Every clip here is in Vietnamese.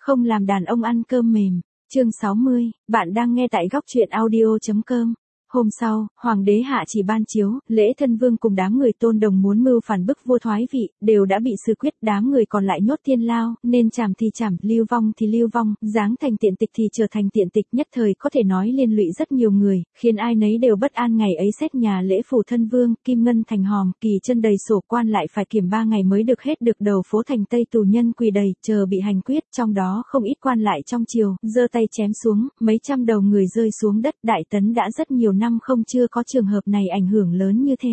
Không làm đàn ông ăn cơm mềm. Chương 60, bạn đang nghe tại góc truyện audio.com. Hôm sau, hoàng đế hạ chỉ ban chiếu, lễ thân vương cùng đám người Tôn Đồng muốn mưu phản bức vua thoái vị, đều đã bị xử quyết, đám người còn lại nhốt thiên lao, nên chảm thì chảm, lưu vong thì lưu vong, giáng thành tiện tịch thì trở thành tiện tịch, nhất thời có thể nói liên lụy rất nhiều người, khiến ai nấy đều bất an. Ngày ấy xét nhà lễ phủ thân vương, kim ngân thành hòm, kỳ chân đầy sổ, quan lại phải kiểm 3 ngày mới được hết, được đầu phố thành Tây tù nhân quỳ đầy, chờ bị hành quyết, trong đó không ít quan lại trong triều, giơ tay chém xuống, mấy trăm đầu người rơi xuống đất. Đại Tấn đã rất nhiều năm không chưa có trường hợp này ảnh hưởng lớn như thế.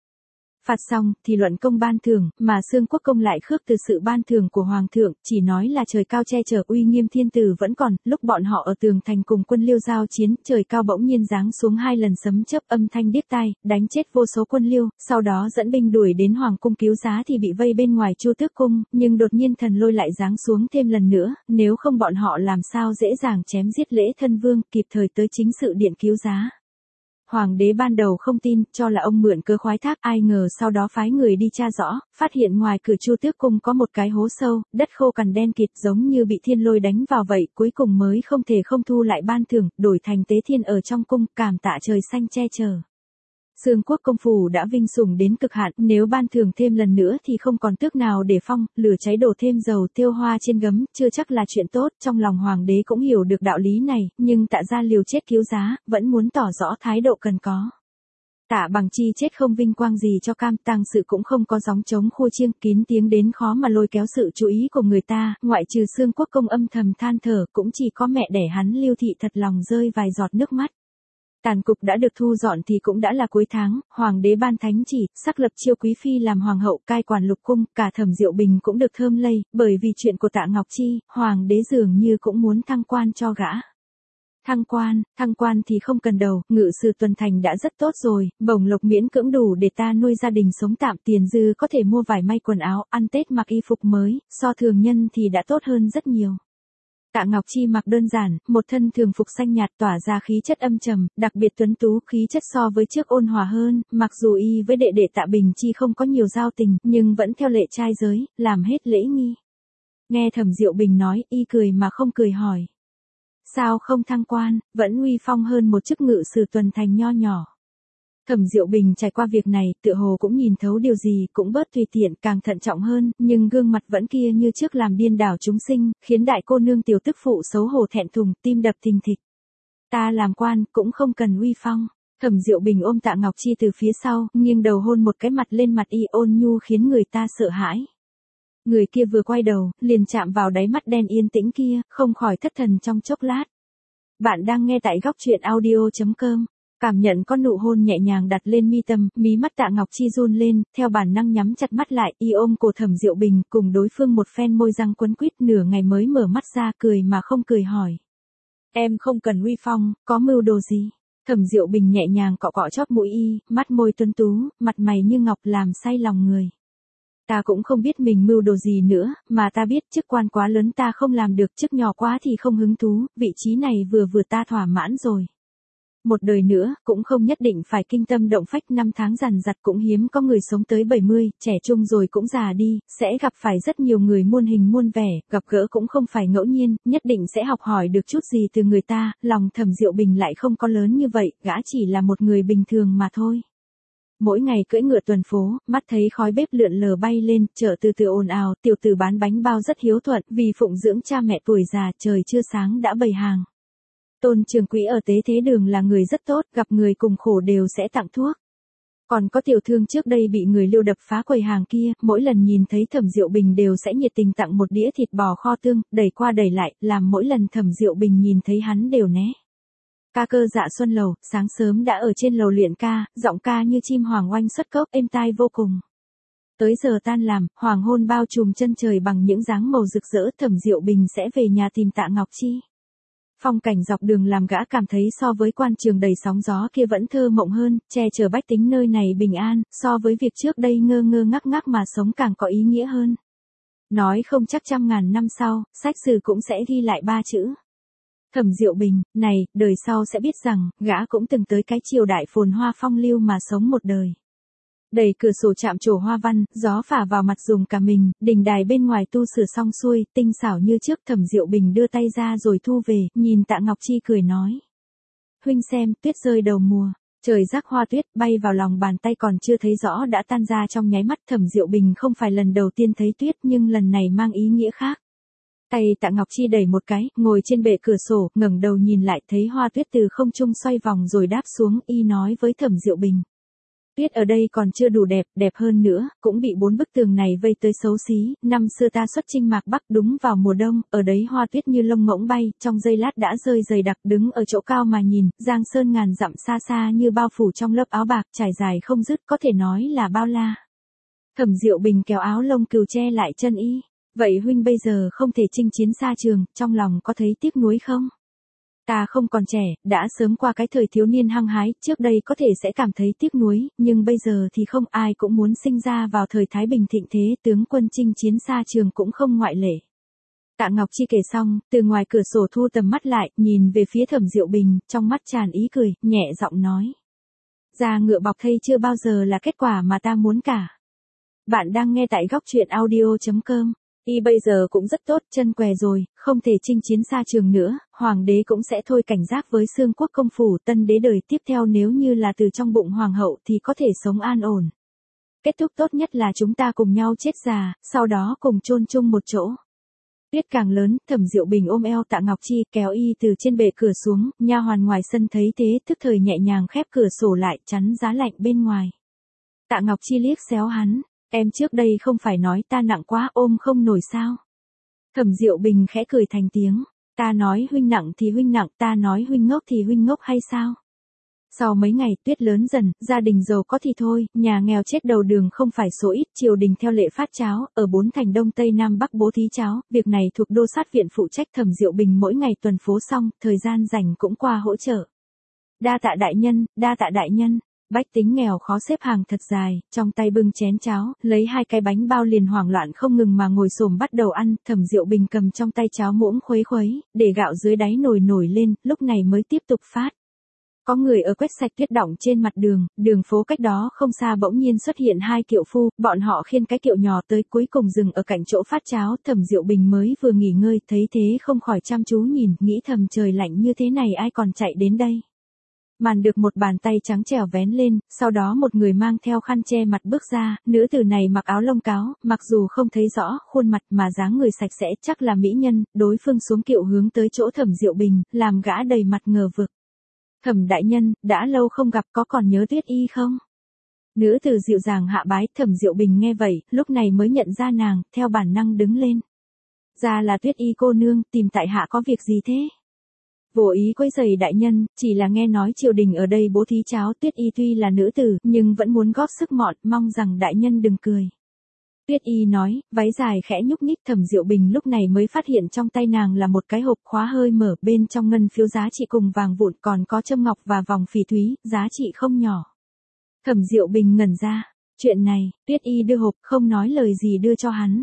Phạt xong, thì luận công ban thưởng, mà Xương Quốc công lại khước từ sự ban thưởng của Hoàng thượng, chỉ nói là trời cao che chở, uy nghiêm thiên tử vẫn còn. Lúc bọn họ ở tường thành cùng quân Liêu giao chiến, trời cao bỗng nhiên giáng xuống 2 lần sấm chớp, âm thanh điếc tai, đánh chết vô số quân Liêu, sau đó dẫn binh đuổi đến Hoàng cung cứu giá thì bị vây bên ngoài Chu Tước cung, nhưng đột nhiên thần lôi lại giáng xuống thêm lần nữa, nếu không bọn họ làm sao dễ dàng chém giết lễ thân vương, kịp thời tới chính sự điện cứu giá. Hoàng đế ban đầu không tin, cho là ông mượn cớ khoái thác, ai ngờ sau đó phái người đi tra rõ, phát hiện ngoài cửa Chu Tước cung có một cái hố sâu, đất khô cằn đen kịt giống như bị thiên lôi đánh vào vậy, cuối cùng mới không thể không thu lại ban thưởng, đổi thành tế thiên ở trong cung, cảm tạ trời xanh che chở. Xương Quốc công phủ đã vinh sủng đến cực hạn, nếu ban thưởng thêm lần nữa thì không còn tước nào để phong, lửa cháy đổ thêm dầu tiêu hoa trên gấm, chưa chắc là chuyện tốt. Trong lòng hoàng đế cũng hiểu được đạo lý này, nhưng Tạ gia liều chết cứu giá, vẫn muốn tỏ rõ thái độ cần có. Tạ Bằng Chi chết không vinh quang gì cho cam, tang sự cũng không có gióng trống khua chiêng, kín tiếng đến khó mà lôi kéo sự chú ý của người ta, ngoại trừ Xương Quốc công âm thầm than thở, cũng chỉ có mẹ đẻ hắn Lưu Thị thật lòng rơi vài giọt nước mắt. Tàn cục đã được thu dọn thì cũng đã là cuối tháng, hoàng đế ban thánh chỉ, sắc lập Chiêu quý phi làm hoàng hậu, cai quản lục cung, cả Thẩm Diệu Bình cũng được thơm lây, bởi vì chuyện của Tạ Ngọc Chi, hoàng đế dường như cũng muốn thăng quan cho gã. Thăng quan thì không cần đầu, ngự sử tuần thành đã rất tốt rồi, bổng lộc miễn cưỡng đủ để ta nuôi gia đình sống tạm, tiền dư có thể mua vải may quần áo, ăn Tết mặc y phục mới, so thường nhân thì đã tốt hơn rất nhiều. Tạ Ngọc Chi mặc đơn giản, một thân thường phục xanh nhạt tỏa ra khí chất âm trầm, đặc biệt tuấn tú, khí chất so với trước ôn hòa hơn, mặc dù y với đệ đệ Tạ Bình Chi không có nhiều giao tình, nhưng vẫn theo lệ trai giới, làm hết lễ nghi. Nghe Thẩm Diệu Bình nói, y cười mà không cười hỏi. Sao không thăng quan, vẫn uy phong hơn một chức ngự sử tuần thành nho nhỏ. Thẩm Diệu Bình trải qua việc này, tựa hồ cũng nhìn thấu điều gì, cũng bớt tùy tiện, càng thận trọng hơn, nhưng gương mặt vẫn kia như trước làm điên đảo chúng sinh, khiến đại cô nương tiểu tức phụ xấu hổ thẹn thùng, tim đập thình thịch. Ta làm quan, cũng không cần uy phong. Thẩm Diệu Bình ôm Tạ Ngọc Chi từ phía sau, nghiêng đầu hôn một cái mặt lên mặt y, ôn nhu khiến người ta sợ hãi. Người kia vừa quay đầu, liền chạm vào đáy mắt đen yên tĩnh kia, không khỏi thất thần trong chốc lát. Bạn đang nghe tại góc truyện audio.com. Cảm nhận con nụ hôn nhẹ nhàng đặt lên mi tâm, mí mắt Tạ Ngọc Chi run lên, theo bản năng nhắm chặt mắt lại, y ôm cổ Thẩm Diệu Bình, cùng đối phương một phen môi răng quấn quýt, nửa ngày mới mở mắt ra, cười mà không cười hỏi. Em không cần uy phong, có mưu đồ gì? Thẩm Diệu Bình nhẹ nhàng cọ cọ chóp mũi y, mắt môi tuấn tú, mặt mày như ngọc làm say lòng người. Ta cũng không biết mình mưu đồ gì nữa, mà ta biết chức quan quá lớn ta không làm được, chức nhỏ quá thì không hứng thú, vị trí này vừa ta thỏa mãn rồi. Một đời nữa, cũng không nhất định phải kinh tâm động phách, 5 tháng dằn dặt cũng hiếm có người sống tới 70, trẻ trung rồi cũng già đi, sẽ gặp phải rất nhiều người muôn hình muôn vẻ, gặp gỡ cũng không phải ngẫu nhiên, nhất định sẽ học hỏi được chút gì từ người ta, lòng Thẩm Diệu Bình lại không có lớn như vậy, gã chỉ là một người bình thường mà thôi. Mỗi ngày cưỡi ngựa tuần phố, mắt thấy khói bếp lượn lờ bay lên, chợ từ từ ồn ào, tiểu tử bán bánh bao rất hiếu thuận, vì phụng dưỡng cha mẹ tuổi già, trời chưa sáng đã bày hàng. Tôn Trường Quý ở Tế Thế Đường là người rất tốt, gặp người cùng khổ đều sẽ tặng thuốc. Còn có tiểu thương trước đây bị người Liêu đập phá quầy hàng kia, mỗi lần nhìn thấy Thẩm Diệu Bình đều sẽ nhiệt tình tặng một đĩa thịt bò kho tương, đẩy qua đẩy lại, làm mỗi lần Thẩm Diệu Bình nhìn thấy hắn đều né. Ca cơ Dạ Xuân Lầu, sáng sớm đã ở trên lầu luyện ca, giọng ca như chim hoàng oanh xuất cốc, êm tai vô cùng. Tới giờ tan làm, hoàng hôn bao trùm chân trời bằng những dáng màu rực rỡ, Thẩm Diệu Bình sẽ về nhà tìm Tạ Ngọc Chi. Phong cảnh dọc đường làm gã cảm thấy so với quan trường đầy sóng gió kia vẫn thơ mộng hơn, che chở bách tính nơi này bình an, so với việc trước đây ngơ ngơ ngác ngác mà sống càng có ý nghĩa hơn. Nói không chắc 100.000 năm sau, sách sử cũng sẽ ghi lại 3 chữ. Thẩm Diệu Bình, này, đời sau sẽ biết rằng, gã cũng từng tới cái triều đại phồn hoa phong lưu mà sống một đời. Đẩy cửa sổ chạm trổ hoa văn, gió phả vào mặt dùng cả mình, đình đài bên ngoài tu sửa xong xuôi, tinh xảo như trước. Thẩm Diệu Bình đưa tay ra rồi thu về, nhìn Tạ Ngọc Chi cười nói. Huynh xem, tuyết rơi đầu mùa. Trời rắc hoa tuyết bay vào lòng bàn tay còn chưa thấy rõ đã tan ra trong nháy mắt. Thẩm Diệu Bình không phải lần đầu tiên thấy tuyết nhưng lần này mang ý nghĩa khác. Tay Tạ Ngọc Chi đẩy một cái, ngồi trên bệ cửa sổ, ngẩng đầu nhìn lại thấy hoa tuyết từ không trung xoay vòng rồi đáp xuống, y nói với Thẩm Diệu Bình. Tuyết ở đây còn chưa đủ đẹp, đẹp hơn nữa, cũng bị 4 bức tường này vây tới xấu xí. Năm xưa ta xuất chinh mạc Bắc đúng vào mùa đông, ở đấy hoa tuyết như lông ngỗng bay, trong giây lát đã rơi dày đặc. Đứng ở chỗ cao mà nhìn, giang sơn ngàn dặm xa xa như bao phủ trong lớp áo bạc trải dài không dứt, có thể nói là bao la. Thẩm Diệu Bình kéo áo lông cừu che lại chân y. Vậy huynh bây giờ không thể chinh chiến xa trường, trong lòng có thấy tiếc nuối không? Ta không còn trẻ, đã sớm qua cái thời thiếu niên hăng hái, trước đây có thể sẽ cảm thấy tiếc nuối, nhưng bây giờ thì không, ai cũng muốn sinh ra vào thời Thái Bình thịnh thế, tướng quân chinh chiến xa trường cũng không ngoại lệ. Tạ Ngọc Chi kể xong, từ ngoài cửa sổ thu tầm mắt lại, nhìn về phía Thẩm Diệu Bình, trong mắt tràn ý cười, nhẹ giọng nói. Da ngựa bọc thây chưa bao giờ là kết quả mà ta muốn cả. Bạn đang nghe tại góc truyện audio.com. Y bây giờ cũng rất tốt, chân què rồi, không thể chinh chiến xa trường nữa, hoàng đế cũng sẽ thôi cảnh giác với xương quốc công phủ. Tân đế đời tiếp theo nếu như là từ trong bụng hoàng hậu thì có thể sống an ổn. Kết thúc tốt nhất là chúng ta cùng nhau chết già, sau đó cùng chôn chung một chỗ. Tuyết càng lớn, Thẩm Diệu Bình ôm eo Tạ Ngọc Chi kéo y từ trên bệ cửa xuống, nha hoàn ngoài sân thấy thế tức thời nhẹ nhàng khép cửa sổ lại chắn giá lạnh bên ngoài. Tạ Ngọc Chi liếc xéo hắn. Em trước đây không phải nói ta nặng quá ôm không nổi sao? Thẩm Diệu Bình khẽ cười thành tiếng. Ta nói huynh nặng thì huynh nặng, ta nói huynh ngốc thì huynh ngốc hay sao? Sau mấy ngày tuyết lớn dần, gia đình giàu có thì thôi, nhà nghèo chết đầu đường không phải số ít. Triều đình theo lệ phát cháo, ở 4 thành Đông Tây Nam Bắc bố thí cháo, việc này thuộc đô sát viện phụ trách. Thẩm Diệu Bình mỗi ngày tuần phố xong, thời gian rảnh cũng qua hỗ trợ. Đa tạ đại nhân, đa tạ đại nhân. Bách tính nghèo khó xếp hàng thật dài, trong tay bưng chén cháo, lấy 2 cái bánh bao liền hoảng loạn không ngừng mà ngồi xổm bắt đầu ăn. Thẩm Diệu Bình cầm trong tay cháo muỗng khuấy khuấy, để gạo dưới đáy nồi nổi lên, lúc này mới tiếp tục phát. Có người ở quét sạch tuyết đọng trên mặt đường, đường phố cách đó không xa bỗng nhiên xuất hiện 2 kiệu phu, bọn họ khiêng cái kiệu nhỏ tới cuối cùng dừng ở cạnh chỗ phát cháo. Thẩm Diệu Bình mới vừa nghỉ ngơi, thấy thế không khỏi chăm chú nhìn, nghĩ thầm trời lạnh như thế này ai còn chạy đến đây. Màn được một bàn tay trắng trẻo vén lên, sau đó một người mang theo khăn che mặt bước ra, nữ tử này mặc áo lông cáo, mặc dù không thấy rõ khuôn mặt mà dáng người sạch sẽ chắc là mỹ nhân. Đối phương xuống kiệu hướng tới chỗ Thẩm Diệu Bình, làm gã đầy mặt ngờ vực. Thẩm đại nhân, đã lâu không gặp, có còn nhớ Tuyết y không? Nữ tử dịu dàng hạ bái. Thẩm Diệu Bình nghe vậy, lúc này mới nhận ra nàng, theo bản năng đứng lên. Ra là Tuyết y cô nương, tìm tại hạ có việc gì thế? Vô ý quấy rầy đại nhân, chỉ là nghe nói triều đình ở đây bố thí cháo. Tuyết y tuy là nữ tử, nhưng vẫn muốn góp sức mọn, mong rằng đại nhân đừng cười. Tuyết y nói, váy dài khẽ nhúc nhích. Thẩm Diệu Bình lúc này mới phát hiện trong tay nàng là một cái hộp khóa hơi mở, bên trong ngân phiếu giá trị cùng vàng vụn, còn có châm ngọc và vòng phỉ thúy, giá trị không nhỏ. Thẩm Diệu Bình ngẩn ra, chuyện này, Tuyết y đưa hộp, không nói lời gì đưa cho hắn.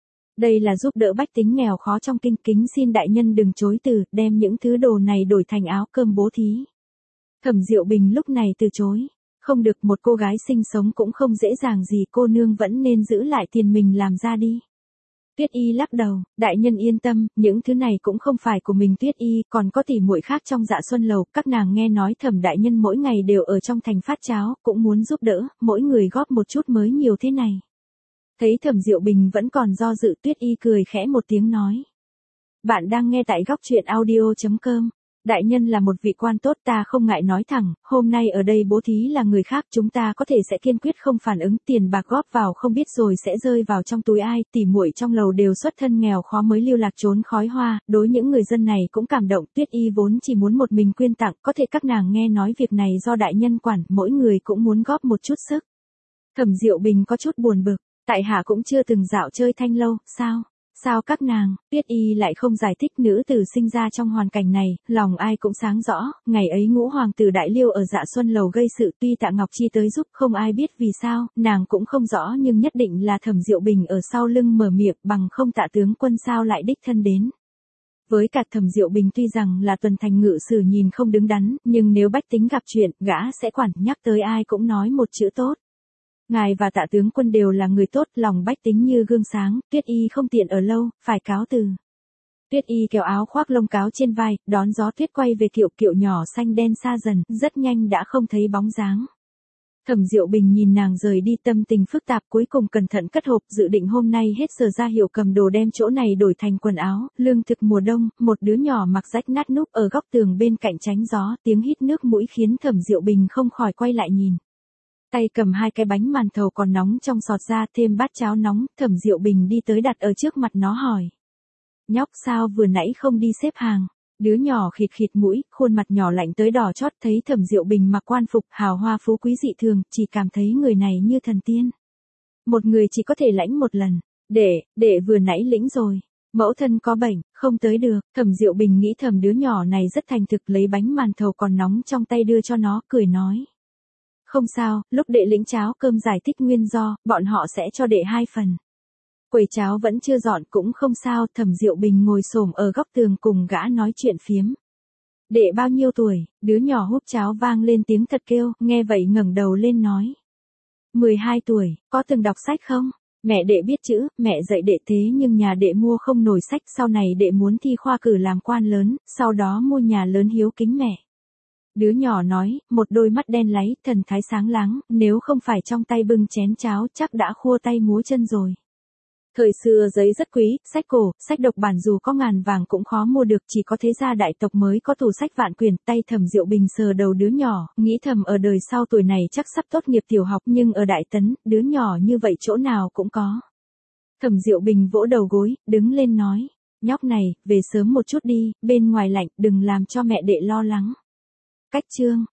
Đây là giúp đỡ bách tính nghèo khó trong kinh, kính xin đại nhân đừng chối từ, đem những thứ đồ này đổi thành áo cơm bố thí. Thẩm Diệu Bình lúc này từ chối. Không được, một cô gái sinh sống cũng không dễ dàng gì, cô nương vẫn nên giữ lại tiền mình làm ra đi. Tuyết y lắc đầu, đại nhân yên tâm, những thứ này cũng không phải của mình. Tuyết y còn có tỉ muội khác trong Dạ Xuân lầu, các nàng nghe nói Thẩm đại nhân mỗi ngày đều ở trong thành phát cháo, cũng muốn giúp đỡ, mỗi người góp một chút mới nhiều thế này. Thấy Thẩm Diệu Bình vẫn còn do dự, Tuyết y cười khẽ một tiếng nói. Bạn đang nghe tại góc truyện audio.com. Đại nhân là một vị quan tốt, ta không ngại nói thẳng, hôm nay ở đây bố thí là người khác, chúng ta có thể sẽ kiên quyết không phản ứng. Tiền bạc góp vào không biết rồi sẽ rơi vào trong túi ai, tỉ muội trong lầu đều xuất thân nghèo khó mới lưu lạc trốn khói hoa, đối những người dân này cũng cảm động. Tuyết y vốn chỉ muốn một mình quyên tặng, có thể các nàng nghe nói việc này do đại nhân quản, mỗi người cũng muốn góp một chút sức. Thẩm Diệu Bình có chút buồn bực. Tại hạ cũng chưa từng dạo chơi thanh lâu, sao? Sao các nàng? Tuyết y lại không giải thích. Nữ tử sinh ra trong hoàn cảnh này, lòng ai cũng sáng rõ. Ngày ấy Ngũ hoàng tử Đại Liêu ở Dạ Xuân lầu gây sự, tuy Tạ Ngọc Chi tới giúp, không ai biết vì sao, nàng cũng không rõ, nhưng nhất định là Thẩm Diệu Bình ở sau lưng mở miệng, bằng không Tạ tướng quân sao lại đích thân đến. Với cả Thẩm Diệu Bình tuy rằng là tuần thành ngự sử nhìn không đứng đắn, nhưng nếu bách tính gặp chuyện, gã sẽ quản, nhắc tới ai cũng nói một chữ tốt. Ngài và Tạ tướng quân đều là người tốt, lòng bách tính như gương sáng, Tuyết Y không tiện ở lâu, phải cáo từ. Tuyết Y kéo áo khoác lông cáo trên vai, đón gió tuyết quay về kiệu, kiệu nhỏ xanh đen xa dần, rất nhanh đã không thấy bóng dáng. Thẩm Diệu Bình nhìn nàng rời đi, tâm tình phức tạp, cuối cùng cẩn thận cất hộp, dự định hôm nay hết giờ ra hiệu cầm đồ đem chỗ này đổi thành quần áo, lương thực mùa đông. Một đứa nhỏ mặc rách nát núp ở góc tường bên cạnh tránh gió, tiếng hít nước mũi khiến Thẩm Diệu Bình không khỏi quay lại nhìn. Tay cầm 2 cái bánh màn thầu còn nóng trong sọt ra, thêm bát cháo nóng, Thẩm Diệu Bình đi tới đặt ở trước mặt nó hỏi. Nhóc sao vừa nãy không đi xếp hàng? Đứa nhỏ khịt khịt mũi, khuôn mặt nhỏ lạnh tới đỏ chót, thấy Thẩm Diệu Bình mặc quan phục hào hoa phú quý dị thường, chỉ cảm thấy người này như thần tiên. Một người chỉ có thể lãnh một lần. Đệ vừa nãy lĩnh rồi. Mẫu thân có bệnh, không tới được. Thẩm Diệu Bình nghĩ thầm đứa nhỏ này rất thành thực, lấy bánh màn thầu còn nóng trong tay đưa cho nó, cười nói. Không sao, lúc đệ lĩnh cháo cơm giải thích nguyên do, bọn họ sẽ cho đệ 2 phần. Quầy cháo vẫn chưa dọn cũng không sao, Thẩm Diệu Bình ngồi xổm ở góc tường cùng gã nói chuyện phiếm. Đệ bao nhiêu tuổi? Đứa nhỏ húp cháo vang lên tiếng thật kêu, nghe vậy ngẩng đầu lên nói. 12 tuổi, có từng đọc sách không? Mẹ đệ biết chữ, mẹ dạy đệ thế nhưng nhà đệ mua không nổi sách, sau này đệ muốn thi khoa cử làm quan lớn, sau đó mua nhà lớn hiếu kính mẹ. Đứa nhỏ nói, một đôi mắt đen láy, thần thái sáng láng, nếu không phải trong tay bưng chén cháo chắc đã khua tay múa chân rồi. Thời xưa giấy rất quý, sách cổ, sách độc bản dù có ngàn vàng cũng khó mua được, chỉ có thế gia đại tộc mới có tủ sách vạn quyển. Tay Thẩm Diệu Bình sờ đầu đứa nhỏ, nghĩ thầm ở đời sau tuổi này chắc sắp tốt nghiệp tiểu học, nhưng ở Đại Tấn, đứa nhỏ như vậy chỗ nào cũng có. Thẩm Diệu Bình vỗ đầu gối, đứng lên nói, nhóc này, về sớm một chút đi, bên ngoài lạnh, đừng làm cho mẹ đệ lo lắng. Cách chương